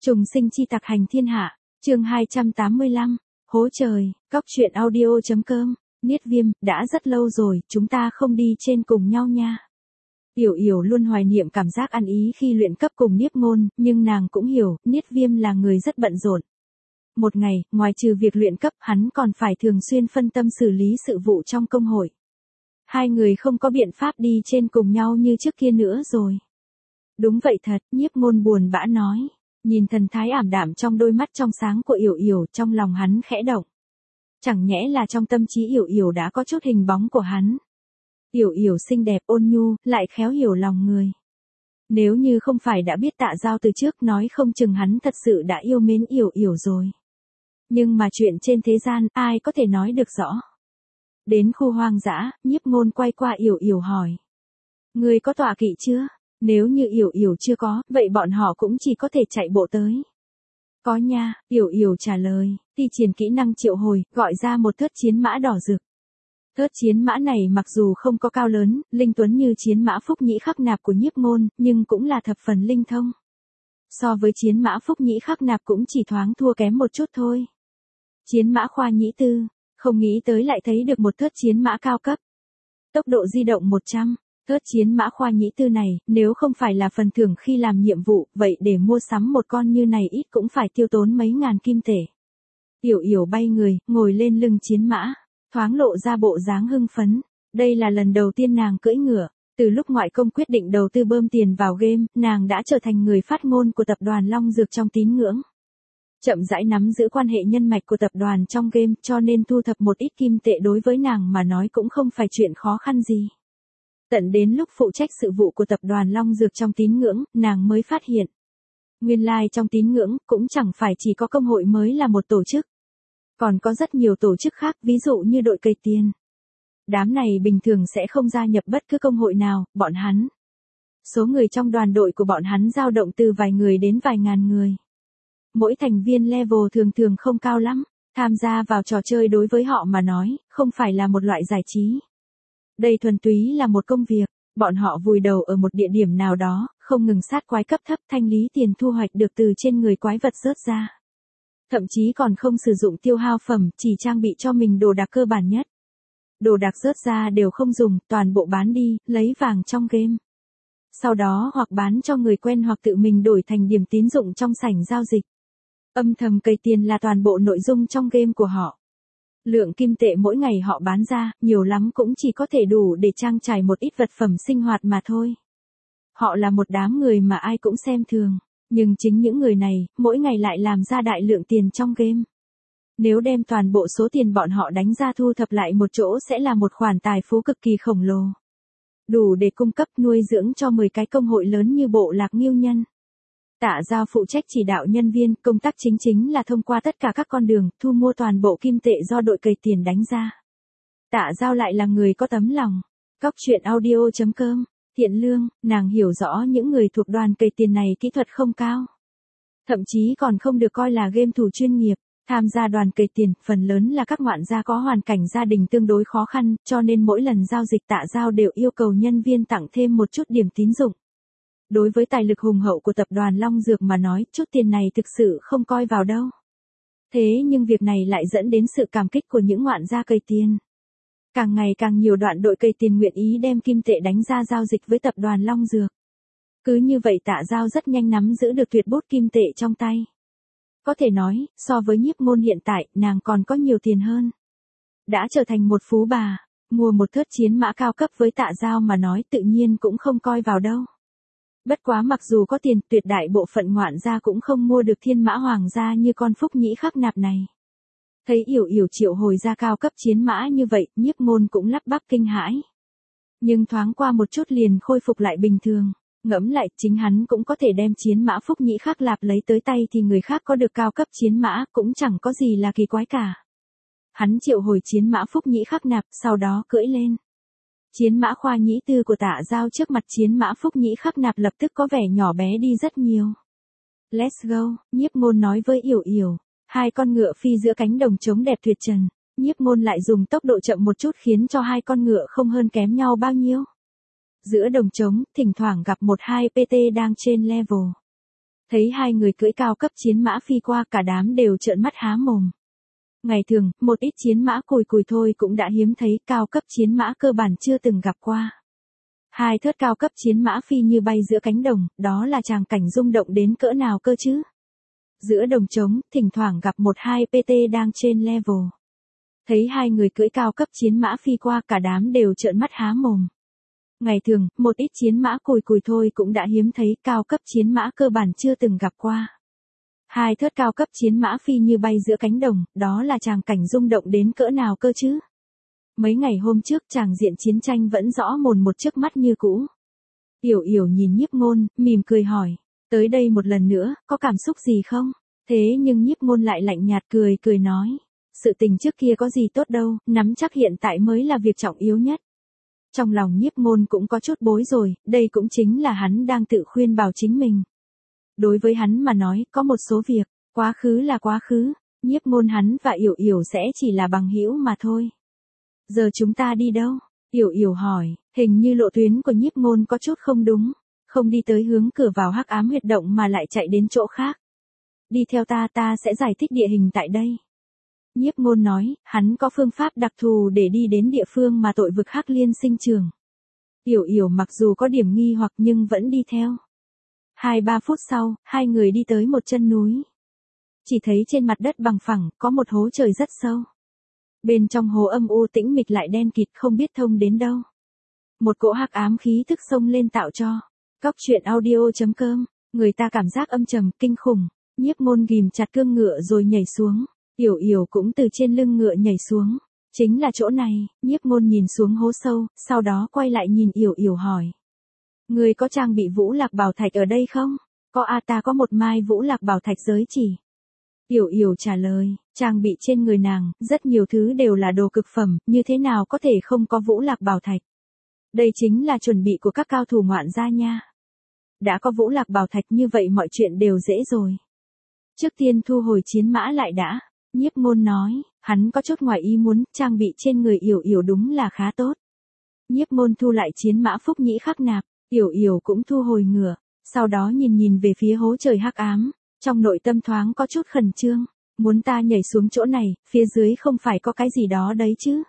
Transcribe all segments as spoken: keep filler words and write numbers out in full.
Trùng sinh chi tặc hành thiên hạ, chương hai trăm tám mươi lăm, hố trời, góc truyện audio.com, Niết Viêm, đã rất lâu rồi, chúng ta không đi trên cùng nhau nha. Yểu Yểu luôn hoài niệm cảm giác ăn ý khi luyện cấp cùng Niếp Ngôn, nhưng nàng cũng hiểu, Niết Viêm là người rất bận rộn. Một ngày, ngoài trừ việc luyện cấp, hắn còn phải thường xuyên phân tâm xử lý sự vụ trong công hội. Hai người không có biện pháp đi trên cùng nhau như trước kia nữa rồi. Đúng vậy thật, Niếp Ngôn buồn bã nói. Nhìn thần thái ảm đạm trong đôi mắt trong sáng của Yểu Yểu, trong lòng hắn khẽ động. Chẳng nhẽ là trong tâm trí Yểu Yểu đã có chút hình bóng của hắn. Yểu Yểu xinh đẹp ôn nhu, lại khéo hiểu lòng người. Nếu như không phải đã biết Tạ Giao từ trước, nói không chừng hắn thật sự đã yêu mến Yểu Yểu rồi. Nhưng mà chuyện trên thế gian, ai có thể nói được rõ. Đến khu hoang dã, Nhiếp Ngôn quay qua Yểu Yểu hỏi. Ngươi có tọa kỵ chưa? Nếu như Yểu Yểu chưa có, vậy bọn họ cũng chỉ có thể chạy bộ tới. Có nha, Yểu Yểu trả lời, thi triển kỹ năng triệu hồi, gọi ra một thớt chiến mã đỏ rực. Thớt chiến mã này mặc dù không có cao lớn, linh tuấn như chiến mã Phúc Nhĩ Khắc Nạp của Nhiếp Ngôn, nhưng cũng là thập phần linh thông. So với chiến mã Phúc Nhĩ Khắc Nạp cũng chỉ thoáng thua kém một chút thôi. Chiến mã Khoa Nhĩ Tư, không nghĩ tới lại thấy được một thớt chiến mã cao cấp. Tốc độ di động một trăm. Thớt chiến mã Khoa Nhĩ Tư này, nếu không phải là phần thưởng khi làm nhiệm vụ, vậy để mua sắm một con như này ít cũng phải tiêu tốn mấy ngàn kim tệ. Yểu Yểu bay người, ngồi lên lưng chiến mã, thoáng lộ ra bộ dáng hưng phấn. Đây là lần đầu tiên nàng cưỡi ngựa. Từ lúc ngoại công quyết định đầu tư bơm tiền vào game, nàng đã trở thành người phát ngôn của tập đoàn Long Dược trong tín ngưỡng. Chậm rãi nắm giữ quan hệ nhân mạch của tập đoàn trong game, cho nên thu thập một ít kim tệ đối với nàng mà nói cũng không phải chuyện khó khăn gì. Tận đến lúc phụ trách sự vụ của tập đoàn Long Dược trong tín ngưỡng, nàng mới phát hiện. Nguyên lai trong tín ngưỡng, cũng chẳng phải chỉ có công hội mới là một tổ chức. Còn có rất nhiều tổ chức khác, ví dụ như đội cây tiền. Đám này bình thường sẽ không gia nhập bất cứ công hội nào, bọn hắn. Số người trong đoàn đội của bọn hắn dao động từ vài người đến vài ngàn người. Mỗi thành viên level thường thường không cao lắm, tham gia vào trò chơi đối với họ mà nói, không phải là một loại giải trí. Đây thuần túy là một công việc, bọn họ vùi đầu ở một địa điểm nào đó, không ngừng sát quái cấp thấp thanh lý tiền thu hoạch được từ trên người quái vật rớt ra. Thậm chí còn không sử dụng tiêu hao phẩm, chỉ trang bị cho mình đồ đạc cơ bản nhất. Đồ đạc rớt ra đều không dùng, toàn bộ bán đi, lấy vàng trong game. Sau đó hoặc bán cho người quen hoặc tự mình đổi thành điểm tín dụng trong sảnh giao dịch. Âm thầm cày tiền là toàn bộ nội dung trong game của họ. Lượng kim tệ mỗi ngày họ bán ra, nhiều lắm cũng chỉ có thể đủ để trang trải một ít vật phẩm sinh hoạt mà thôi. Họ là một đám người mà ai cũng xem thường, nhưng chính những người này, mỗi ngày lại làm ra đại lượng tiền trong game. Nếu đem toàn bộ số tiền bọn họ đánh ra thu thập lại một chỗ sẽ là một khoản tài phú cực kỳ khổng lồ. Đủ để cung cấp nuôi dưỡng cho mười cái công hội lớn như bộ lạc Nghiêu Nhân. Tạ Giao phụ trách chỉ đạo nhân viên, công tác chính chính là thông qua tất cả các con đường, thu mua toàn bộ kim tệ do đội cày tiền đánh ra. Tạ Giao lại là người có tấm lòng. Góc truyện audio.com, thiện lương, nàng hiểu rõ những người thuộc đoàn cày tiền này kỹ thuật không cao. Thậm chí còn không được coi là game thủ chuyên nghiệp. Tham gia đoàn cày tiền, phần lớn là các ngoạn gia có hoàn cảnh gia đình tương đối khó khăn, cho nên mỗi lần giao dịch Tạ Giao đều yêu cầu nhân viên tặng thêm một chút điểm tín dụng. Đối với tài lực hùng hậu của tập đoàn Long Dược mà nói, chút tiền này thực sự không coi vào đâu. Thế nhưng việc này lại dẫn đến sự cảm kích của những ngoạn gia cày tiền. Càng ngày càng nhiều đoạn đội cày tiền nguyện ý đem kim tệ đánh ra giao dịch với tập đoàn Long Dược. Cứ như vậy Tạ Giao rất nhanh nắm giữ được tuyệt bút kim tệ trong tay. Có thể nói, so với Nhiếp Ngôn hiện tại, nàng còn có nhiều tiền hơn. Đã trở thành một phú bà, mua một thớt chiến mã cao cấp với Tạ Giao mà nói tự nhiên cũng không coi vào đâu. Bất quá mặc dù có tiền, tuyệt đại bộ phận ngoạn gia cũng không mua được thiên mã hoàng gia như con Phúc Nhĩ Khắc Nạp này. Thấy Yểu Yểu triệu hồi ra cao cấp chiến mã như vậy, Nhiếp Ngôn cũng lắp bắp kinh hãi. Nhưng thoáng qua một chút liền khôi phục lại bình thường. Ngẫm lại, chính hắn cũng có thể đem chiến mã Phúc Nhĩ Khắc Lạp lấy tới tay thì người khác có được cao cấp chiến mã, cũng chẳng có gì là kỳ quái cả. Hắn triệu hồi chiến mã Phúc Nhĩ Khắc Nạp, sau đó cưỡi lên. Chiến mã Khoa Nhĩ Tư của Tạ Giao trước mặt chiến mã Phúc Nhĩ Khắc Nạp lập tức có vẻ nhỏ bé đi rất nhiều. Let's go, Nhiếp Ngôn nói với Yểu Yểu. Hai con ngựa phi giữa cánh đồng trống đẹp tuyệt trần. Nhiếp Ngôn lại dùng tốc độ chậm một chút khiến cho hai con ngựa không hơn kém nhau bao nhiêu. Giữa đồng trống, thỉnh thoảng gặp một hai pê tê đang trên level. Thấy hai người cưỡi cao cấp chiến mã phi qua, cả đám đều trợn mắt há mồm. Ngày thường, một ít chiến mã cùi cùi thôi cũng đã hiếm thấy, cao cấp chiến mã cơ bản chưa từng gặp qua. Hai thớt cao cấp chiến mã phi như bay giữa cánh đồng, đó là tràng cảnh rung động đến cỡ nào cơ chứ? Giữa đồng trống, thỉnh thoảng gặp một hai pê tê đang trên level. Thấy hai người cưỡi cao cấp chiến mã phi qua, cả đám đều trợn mắt há mồm. Ngày thường, một ít chiến mã cùi cùi thôi cũng đã hiếm thấy, cao cấp chiến mã cơ bản chưa từng gặp qua. Hai thớt cao cấp chiến mã phi như bay giữa cánh đồng, đó là tràng cảnh rung động đến cỡ nào cơ chứ? Mấy ngày hôm trước tràng diện chiến tranh vẫn rõ mồn một trước mắt như cũ. Yểu Yểu nhìn Nhiếp Ngôn, mỉm cười hỏi, tới đây một lần nữa, có cảm xúc gì không? Thế nhưng Nhiếp Ngôn lại lạnh nhạt cười cười nói, sự tình trước kia có gì tốt đâu, nắm chắc hiện tại mới là việc trọng yếu nhất. Trong lòng Nhiếp Ngôn cũng có chút bối rồi, đây cũng chính là hắn đang tự khuyên bảo chính mình. Đối với hắn mà nói, có một số việc, quá khứ là quá khứ, Nhiếp Ngôn hắn và Yểu Yểu sẽ chỉ là bằng hữu mà thôi. Giờ chúng ta đi đâu? Yểu Yểu hỏi, hình như lộ tuyến của Nhiếp Ngôn có chút không đúng, không đi tới hướng cửa vào hắc ám huyệt động mà lại chạy đến chỗ khác. Đi theo ta, ta sẽ giải thích địa hình tại đây. Nhiếp Ngôn nói, hắn có phương pháp đặc thù để đi đến địa phương mà tội vực Hắc Liên sinh trường. Yểu Yểu mặc dù có điểm nghi hoặc nhưng vẫn đi theo. Hai ba phút sau, hai người đi tới một chân núi. Chỉ thấy trên mặt đất bằng phẳng, có một hố trời rất sâu. Bên trong hố âm u tĩnh mịch lại đen kịt không biết thông đến đâu. Một cỗ hắc ám khí thức xông lên tạo cho. Cóc truyện audio chấm com, người ta cảm giác âm trầm, kinh khủng. Nhiếp Ngôn ghim chặt cương ngựa rồi nhảy xuống. Yểu Yểu cũng từ trên lưng ngựa nhảy xuống. Chính là chỗ này, Nhiếp Ngôn nhìn xuống hố sâu, sau đó quay lại nhìn Yểu Yểu hỏi. Người có trang bị vũ lạc bảo thạch ở đây không? Có a, ta có một mai vũ lạc bảo thạch giới chỉ. Yểu Yểu trả lời, trang bị trên người nàng, rất nhiều thứ đều là đồ cực phẩm, như thế nào có thể không có vũ lạc bảo thạch. Đây chính là chuẩn bị của các cao thủ ngoạn gia nha. Đã có vũ lạc bảo thạch như vậy mọi chuyện đều dễ rồi. Trước tiên thu hồi chiến mã lại đã. Nhiếp Ngôn nói, hắn có chút ngoài ý muốn, trang bị trên người Yểu Yểu đúng là khá tốt. Nhiếp Ngôn thu lại chiến mã phúc nhĩ khắc nạp, Yểu Yểu cũng thu hồi ngựa, sau đó nhìn nhìn về phía hố trời hắc ám, trong nội tâm thoáng có chút khẩn trương, muốn ta nhảy xuống chỗ này, phía dưới không phải có cái gì đó đấy chứ.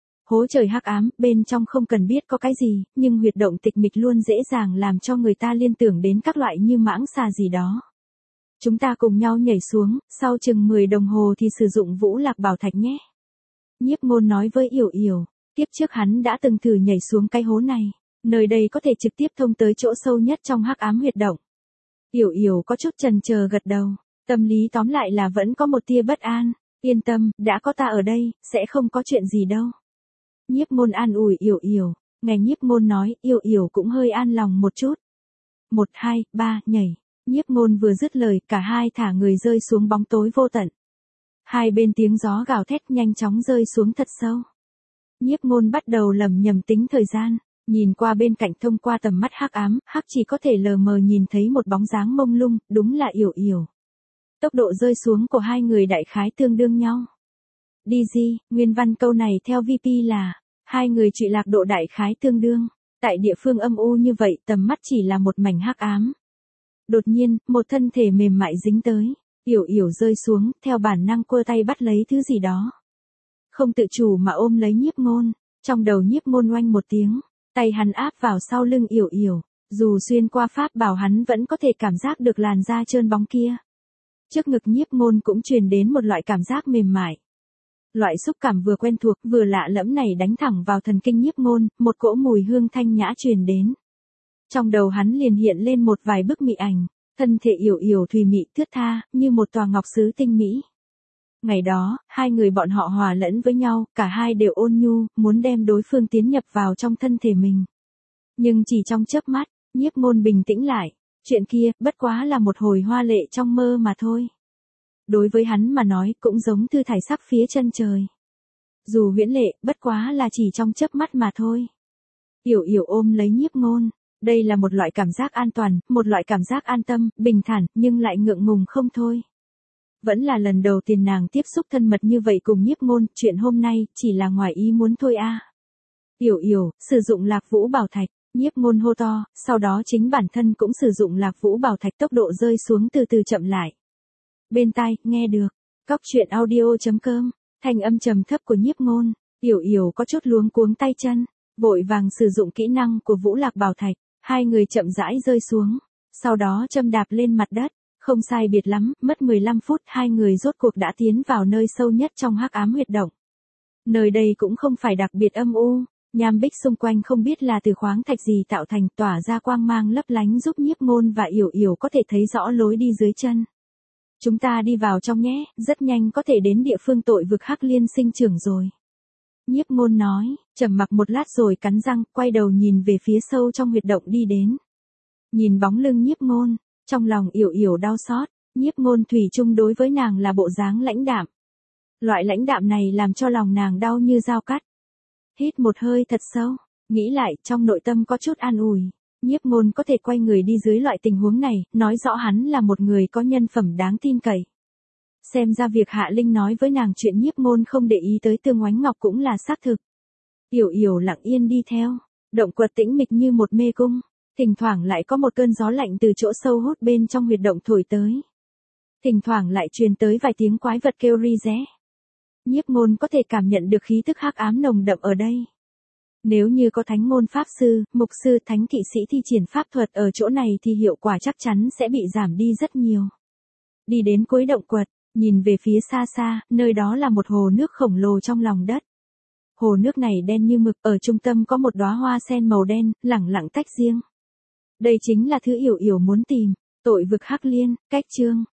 Hố trời hắc ám, bên trong không cần biết có cái gì, nhưng huyệt động tịch mịch luôn dễ dàng làm cho người ta liên tưởng đến các loại như mãng xà gì đó. Chúng ta cùng nhau nhảy xuống, sau chừng mười đồng hồ thì sử dụng vũ lạc bảo thạch nhé. Nhiếp Ngôn nói với Yểu Yểu, tiếp trước hắn đã từng thử nhảy xuống cái hố này, nơi đây có thể trực tiếp thông tới chỗ sâu nhất trong hắc ám huyệt động. Yểu Yểu có chút chần chờ gật đầu, tâm lý tóm lại là vẫn có một tia bất an, yên tâm, đã có ta ở đây, sẽ không có chuyện gì đâu. Nhiếp Ngôn an ủi Yểu Yểu, nghe Nhiếp Ngôn nói, Yểu Yểu cũng hơi an lòng một chút. Một hai, ba, nhảy. Nhiếp Ngôn vừa dứt lời, cả hai thả người rơi xuống bóng tối vô tận. Hai bên tiếng gió gào thét nhanh chóng rơi xuống thật sâu. Nhiếp Ngôn bắt đầu lẩm nhẩm tính thời gian, nhìn qua bên cạnh thông qua tầm mắt hắc ám, hắc chỉ có thể lờ mờ nhìn thấy một bóng dáng mông lung, đúng là Yểu Yểu. Tốc độ rơi xuống của hai người đại khái tương đương nhau. đê giê, nguyên văn câu này theo vê pê là, hai người trụy lạc độ đại khái tương đương. Tại địa phương âm u như vậy, tầm mắt chỉ là một mảnh hắc ám. Đột nhiên, một thân thể mềm mại dính tới, Yểu Yểu rơi xuống, theo bản năng quơ tay bắt lấy thứ gì đó. Không tự chủ mà ôm lấy Nhiếp Ngôn, trong đầu Nhiếp Ngôn oanh một tiếng, tay hắn áp vào sau lưng Yểu Yểu, dù xuyên qua pháp bảo hắn vẫn có thể cảm giác được làn da trơn bóng kia. Trước ngực Nhiếp Ngôn cũng truyền đến một loại cảm giác mềm mại. Loại xúc cảm vừa quen thuộc vừa lạ lẫm này đánh thẳng vào thần kinh Nhiếp Ngôn, một cỗ mùi hương thanh nhã truyền đến. Trong đầu hắn liền hiện lên một vài bức mị ảnh, thân thể Yểu Yểu thùy mị thướt tha, như một tòa ngọc sứ tinh mỹ. Ngày đó, hai người bọn họ hòa lẫn với nhau, cả hai đều ôn nhu, muốn đem đối phương tiến nhập vào trong thân thể mình. Nhưng chỉ trong chớp mắt, Nhiếp Ngôn bình tĩnh lại, chuyện kia, bất quá là một hồi hoa lệ trong mơ mà thôi. Đối với hắn mà nói, cũng giống thư thải sắc phía chân trời. Dù huyễn lệ, bất quá là chỉ trong chớp mắt mà thôi. Yểu Yểu ôm lấy Nhiếp Ngôn. Đây là một loại cảm giác an toàn, một loại cảm giác an tâm, bình thản, nhưng lại ngượng ngùng không thôi. Vẫn là lần đầu tiên nàng tiếp xúc thân mật như vậy cùng Nhiếp Ngôn, chuyện hôm nay, chỉ là ngoài ý muốn thôi a. À. Yểu Yểu, sử dụng lạc vũ bảo thạch, Nhiếp Ngôn hô to, sau đó chính bản thân cũng sử dụng Lạc Vũ Bảo Thạch tốc độ rơi xuống từ từ chậm lại. Bên tai, nghe được. Cóc truyện audio chấm com, thanh âm trầm thấp của Nhiếp Ngôn, Yểu Yểu có chút luống cuống tay chân, vội vàng sử dụng kỹ năng của Vũ Lạc Bảo Thạch, hai người chậm rãi rơi xuống, sau đó châm đạp lên mặt đất, không sai biệt lắm, mất mười lăm phút hai người rốt cuộc đã tiến vào nơi sâu nhất trong hắc ám huyệt động. Nơi đây cũng không phải đặc biệt âm u, nham bích xung quanh không biết là từ khoáng thạch gì tạo thành, tỏa ra quang mang lấp lánh giúp Nhiếp Ngôn và Yểu Yểu có thể thấy rõ lối đi dưới chân. Chúng ta đi vào trong nhé, rất nhanh có thể đến địa phương tội vực Hắc Liên sinh trưởng rồi. Nhiếp Ngôn nói, trầm mặc một lát rồi cắn răng, quay đầu nhìn về phía sâu trong huyệt động đi đến. Nhìn bóng lưng Nhiếp Ngôn, trong lòng Yểu Yểu đau xót, Nhiếp Ngôn thủy chung đối với nàng là bộ dáng lãnh đạm. Loại lãnh đạm này làm cho lòng nàng đau như dao cắt. Hít một hơi thật sâu, nghĩ lại, trong nội tâm có chút an ủi. Nhiếp Ngôn có thể quay người đi dưới loại tình huống này, nói rõ hắn là một người có nhân phẩm đáng tin cậy. Xem ra việc Hạ Linh nói với nàng chuyện Nhiếp Ngôn không để ý tới Tương Oánh Ngọc cũng là xác thực. Yểu Yểu lặng yên đi theo, động quật tĩnh mịch như một mê cung, thỉnh thoảng lại có một cơn gió lạnh từ chỗ sâu hút bên trong huyệt động thổi tới. Thỉnh thoảng lại truyền tới vài tiếng quái vật kêu ri ré. Nhiếp Ngôn có thể cảm nhận được khí tức hắc ám nồng đậm ở đây. Nếu như có thánh ngôn pháp sư, mục sư, thánh kỵ sĩ thi triển pháp thuật ở chỗ này thì hiệu quả chắc chắn sẽ bị giảm đi rất nhiều. Đi đến cuối động quật, nhìn về phía xa xa, nơi đó là một hồ nước khổng lồ trong lòng đất. Hồ nước này đen như mực, ở trung tâm có một đóa hoa sen màu đen, lẳng lặng tách riêng. Đây chính là thứ Yểu Yểu muốn tìm, tội vực Hắc Liên, cách chương.